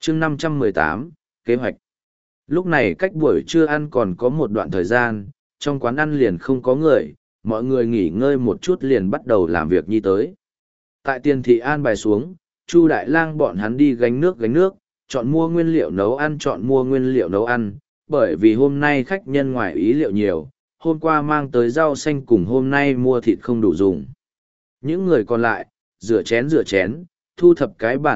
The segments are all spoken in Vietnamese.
chương 518, kế hoạch. Lúc này cách buổi trưa ăn còn có một đoạn thời gian, trong quán ăn liền không có người, mọi người nghỉ ngơi một chút liền bắt đầu làm việc nhi tới. Tại tiền thị an bài xuống, Chu Đại Lang bọn hắn đi gánh nước, chọn mua nguyên liệu nấu ăn, bởi vì hôm nay khách nhân ngoài ý liệu nhiều, hôm qua mang tới rau xanh cùng hôm nay mua thịt không đủ dùng. Những người còn lại, rửa chén, thu thập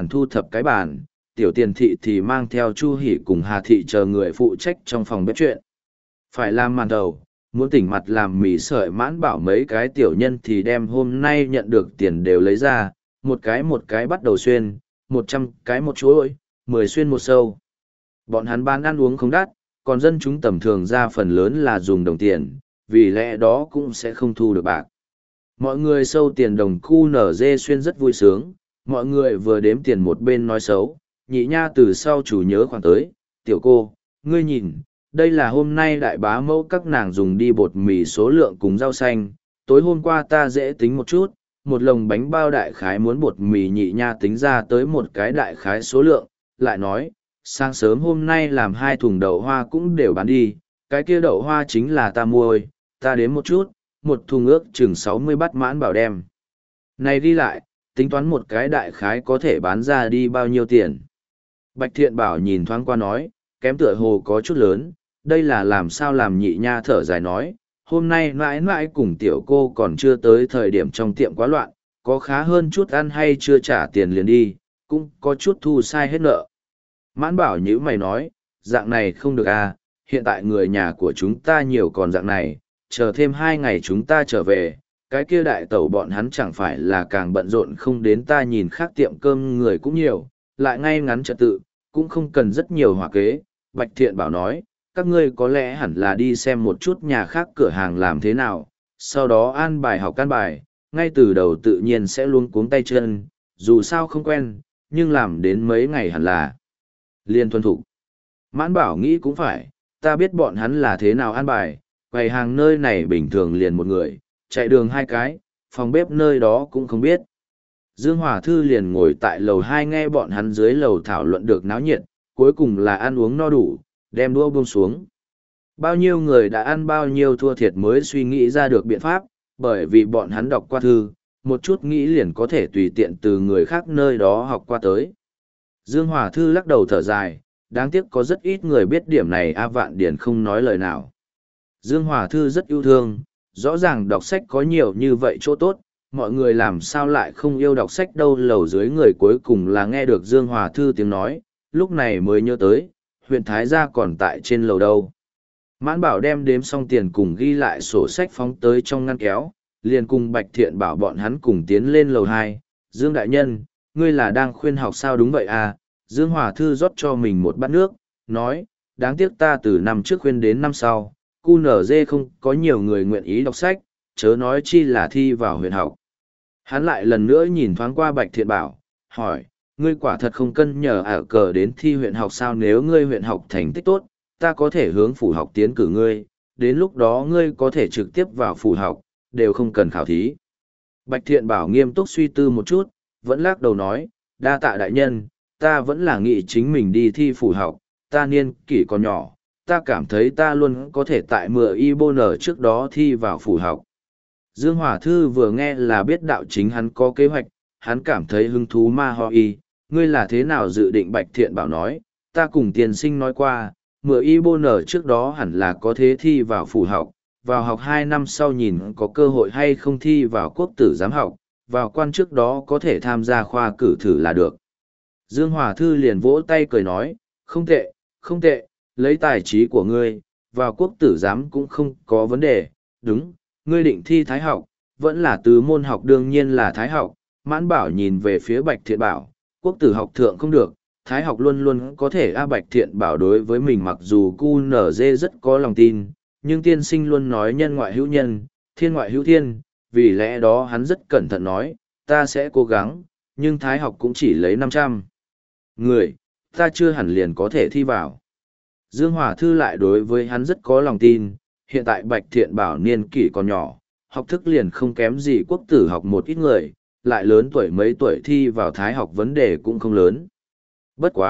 cái bàn, tiểu tiền thị thì mang theo Chu Hỷ cùng Hà thị chờ người phụ trách trong phòng bếp chuyện. Phải làm màn đầu, muốn tỉnh mặt làm mì sợi Mãn Bảo mấy cái tiểu nhân thì đem hôm nay nhận được tiền đều lấy ra, một cái bắt đầu xuyên, 100 cái một chuỗi, 10 xuyên một sâu. Bọn hắn bán ăn uống không đắt, còn dân chúng tầm thường ra phần lớn là dùng đồng tiền, vì lẽ đó cũng sẽ không thu được bạc. Mọi người sâu tiền đồng khu nở dê xuyên rất vui sướng, mọi người vừa đếm tiền một bên nói xấu, nhị nha từ sau chủ nhớ khoảng tới, tiểu cô, ngươi nhìn, đây là hôm nay đại bá mẫu các nàng dùng đi bột mì số lượng cùng rau xanh, tối hôm qua ta dễ tính một chút, một lồng bánh bao đại khái muốn bột mì nhị nha tính ra tới một cái đại khái số lượng, lại nói, sáng sớm hôm nay làm 2 thùng đậu hoa cũng đều bán đi, cái kia đậu hoa chính là ta mua ơi, ta đếm một chút, một thùng ước chừng 60 bát Mãn Bảo đem. Này đi lại, tính toán một cái đại khái có thể bán ra đi bao nhiêu tiền. Bạch Thiện Bảo nhìn thoáng qua nói, kém tựa hồ có chút lớn, đây là làm sao làm nhị nha thở dài nói, hôm nay mãi mãi cùng tiểu cô còn chưa tới thời điểm trong tiệm quá loạn, có khá hơn chút ăn hay chưa trả tiền liền đi, cũng có chút thu sai hết nợ. Mãn Bảo nhữ mày nói, dạng này không được à, hiện tại người nhà của chúng ta nhiều còn dạng này, chờ thêm 2 ngày chúng ta trở về, cái kia đại tẩu bọn hắn chẳng phải là càng bận rộn không đến ta nhìn khác tiệm cơm người cũng nhiều, lại ngay ngắn trật tự, cũng không cần rất nhiều hỏa kế. Bạch Thiện Bảo nói, các ngươi có lẽ hẳn là đi xem một chút nhà khác cửa hàng làm thế nào, sau đó an bài học an bài, ngay từ đầu tự nhiên sẽ luống cuống tay chân, dù sao không quen, nhưng làm đến mấy ngày hẳn là liền thuần thục. Mãn Bảo nghĩ cũng phải, ta biết bọn hắn là thế nào an bài, quầy hàng nơi này bình thường liền một người, chạy đường 2 cái, phòng bếp nơi đó cũng không biết. Dương Hòa Thư liền ngồi tại lầu 2 nghe bọn hắn dưới lầu thảo luận được náo nhiệt, cuối cùng là ăn uống no đủ, đem đũa buông xuống. Bao nhiêu người đã ăn bao nhiêu thua thiệt mới suy nghĩ ra được biện pháp, bởi vì bọn hắn đọc qua thư, một chút nghĩ liền có thể tùy tiện từ người khác nơi đó học qua tới. Dương Hòa Thư lắc đầu thở dài, đáng tiếc có rất ít người biết điểm này A Vạn Điển không nói lời nào. Dương Hòa Thư rất yêu thương, rõ ràng đọc sách có nhiều như vậy chỗ tốt, mọi người làm sao lại không yêu đọc sách đâu. Lầu dưới người cuối cùng là nghe được Dương Hòa Thư tiếng nói, lúc này mới nhớ tới, huyện Thái Gia còn tại trên lầu đâu. Mãn Bảo đem đếm xong tiền cùng ghi lại sổ sách phóng tới trong ngăn kéo, liền cùng Bạch Thiện Bảo bọn hắn cùng tiến lên lầu 2. Dương Đại Nhân, ngươi là đang khuyên học sao? Đúng vậy à? Dương Hòa Thư rót cho mình một bát nước, nói, đáng tiếc ta từ năm trước khuyên đến năm sau, QNZ không có nhiều người nguyện ý đọc sách, chớ nói chi là thi vào huyện học. Hắn lại lần nữa nhìn thoáng qua Bạch Thiện Bảo, hỏi, ngươi quả thật không cân nhờ ở cờ đến thi huyện học sao? Nếu ngươi huyện học thành tích tốt, ta có thể hướng phủ học tiến cử ngươi, đến lúc đó ngươi có thể trực tiếp vào phủ học, đều không cần khảo thí. Bạch Thiện Bảo nghiêm túc suy tư một chút, vẫn lắc đầu nói, đa tạ đại nhân, ta vẫn là nghĩ chính mình đi thi phủ học, ta niên kỷ còn nhỏ, ta cảm thấy ta luôn có thể tại mưa y bô nở trước đó thi vào phủ học. Dương Hòa Thư vừa nghe là biết đạo chính hắn có kế hoạch, hắn cảm thấy hứng thú ma ho y, ngươi là thế nào dự định? Bạch Thiện Bảo nói, ta cùng tiền sinh nói qua, mưa y bô nở trước đó hẳn là có thế thi vào phủ học, vào học 2 năm sau nhìn có cơ hội hay không thi vào quốc tử giám học, vào quan trước đó có thể tham gia khoa cử thử là được. Dương Hòa Thư liền vỗ tay cười nói, không tệ, không tệ, lấy tài trí của ngươi, vào quốc tử giám cũng không có vấn đề, đúng, ngươi định thi thái học, vẫn là tứ môn học, đương nhiên là thái học. Mãn Bảo nhìn về phía Bạch Thiện Bảo, quốc tử học thượng không được, thái học luôn luôn có thể. Bạch Thiện Bảo đối với mình mặc dù QNZ rất có lòng tin, nhưng tiên sinh luôn nói nhân ngoại hữu nhân, thiên ngoại hữu thiên, vì lẽ đó hắn rất cẩn thận nói, ta sẽ cố gắng, nhưng thái học cũng chỉ lấy 500 người, ta chưa hẳn liền có thể thi vào. Dương Hòa Thư lại đối với hắn rất có lòng tin, hiện tại Bạch Thiện Bảo niên kỷ còn nhỏ, học thức liền không kém gì quốc tử học một ít người, lại lớn tuổi mấy tuổi thi vào thái học vấn đề cũng không lớn. Bất quá,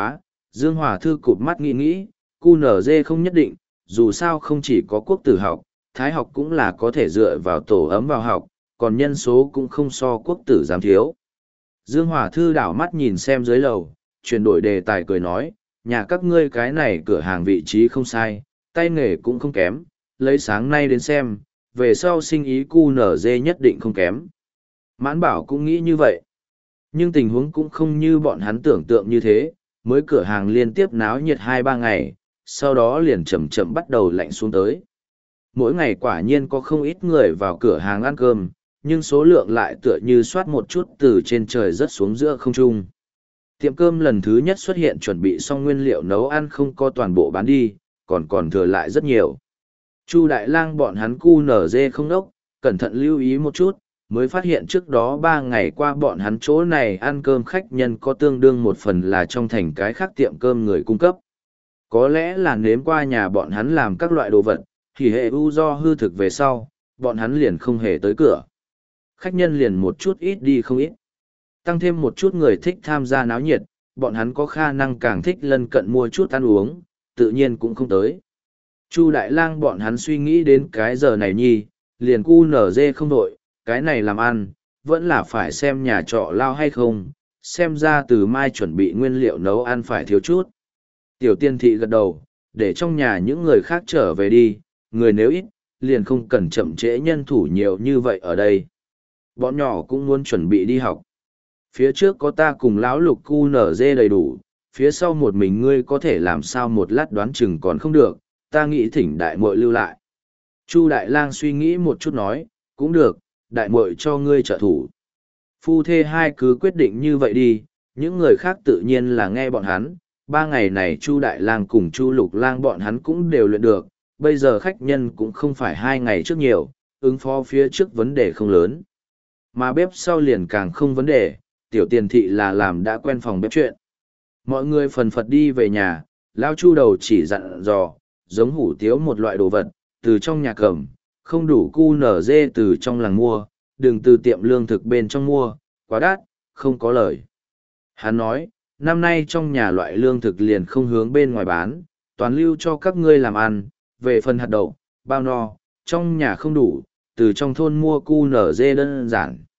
Dương Hòa Thư cụp mắt nghĩ nghĩ, QNZ không nhất định, dù sao không chỉ có quốc tử học, thái học cũng là có thể dựa vào tổ ấm vào học, còn nhân số cũng không so quốc tử giám thiếu. Dương Hòa Thư đảo mắt nhìn xem dưới lầu, chuyển đổi đề tài cười nói, nhà các ngươi cái này cửa hàng vị trí không sai, tay nghề cũng không kém, lấy sáng nay đến xem, về sau sinh ý QNZ nhất định không kém. Mãn Bảo cũng nghĩ như vậy. Nhưng tình huống cũng không như bọn hắn tưởng tượng như thế, mới cửa hàng liên tiếp náo nhiệt 2-3 ngày, sau đó liền chậm chậm bắt đầu lạnh xuống tới. Mỗi ngày quả nhiên có không ít người vào cửa hàng ăn cơm, nhưng số lượng lại tựa như soát một chút từ trên trời rớt xuống giữa không trung. Tiệm cơm lần thứ nhất xuất hiện chuẩn bị xong nguyên liệu nấu ăn không có toàn bộ bán đi, còn thừa lại rất nhiều. Chu Đại Lang bọn hắn QNZ không đốc, cẩn thận lưu ý một chút, mới phát hiện trước đó 3 ngày qua bọn hắn chỗ này ăn cơm khách nhân có tương đương một phần là trong thành cái khác tiệm cơm người cung cấp. Có lẽ là nếm qua nhà bọn hắn làm các loại đồ vật, thì hệ u do hư thực về sau, bọn hắn liền không hề tới cửa. Khách nhân liền một chút ít đi không ít. Tăng thêm một chút người thích tham gia náo nhiệt, bọn hắn có khả năng càng thích lân cận mua chút ăn uống, tự nhiên cũng không tới. Chu Đại Lang bọn hắn suy nghĩ đến cái giờ này nhi, liền QNZ không đội, cái này làm ăn, vẫn là phải xem nhà trọ lao hay không, xem ra từ mai chuẩn bị nguyên liệu nấu ăn phải thiếu chút. Tiểu Tiên Thị gật đầu, để trong nhà những người khác trở về đi, người nếu ít, liền không cần chậm trễ nhân thủ nhiều như vậy ở đây. Bọn nhỏ cũng muốn chuẩn bị đi học. Phía trước có ta cùng lão Lục QNZ đầy đủ, phía sau một mình ngươi có thể làm sao một lát đoán chừng còn không được, ta nghĩ thỉnh đại muội lưu lại. Chu Đại Lang suy nghĩ một chút nói, cũng được, đại muội cho ngươi trợ thủ. Phu thê hai cứ quyết định như vậy đi, những người khác tự nhiên là nghe bọn hắn. 3 ngày này Chu Đại Lang cùng Chu Lục Lang bọn hắn cũng đều luyện được, bây giờ khách nhân cũng không phải 2 ngày trước nhiều, ứng phó phía trước vấn đề không lớn. Mà bếp sau liền càng không vấn đề, Tiểu Tiền Thị là làm đã quen phòng bếp chuyện. Mọi người phần phật đi về nhà, Lao Chu đầu chỉ dặn dò, giống hủ tiếu một loại đồ vật, từ trong nhà cầm, không đủ QNZ từ trong làng mua, đừng từ tiệm lương thực bên trong mua, quá đắt, không có lời. Hắn nói, năm nay trong nhà loại lương thực liền không hướng bên ngoài bán, toàn lưu cho các ngươi làm ăn, về phần hạt đậu, bao no, trong nhà không đủ, từ trong thôn mua QNZ đơn giản.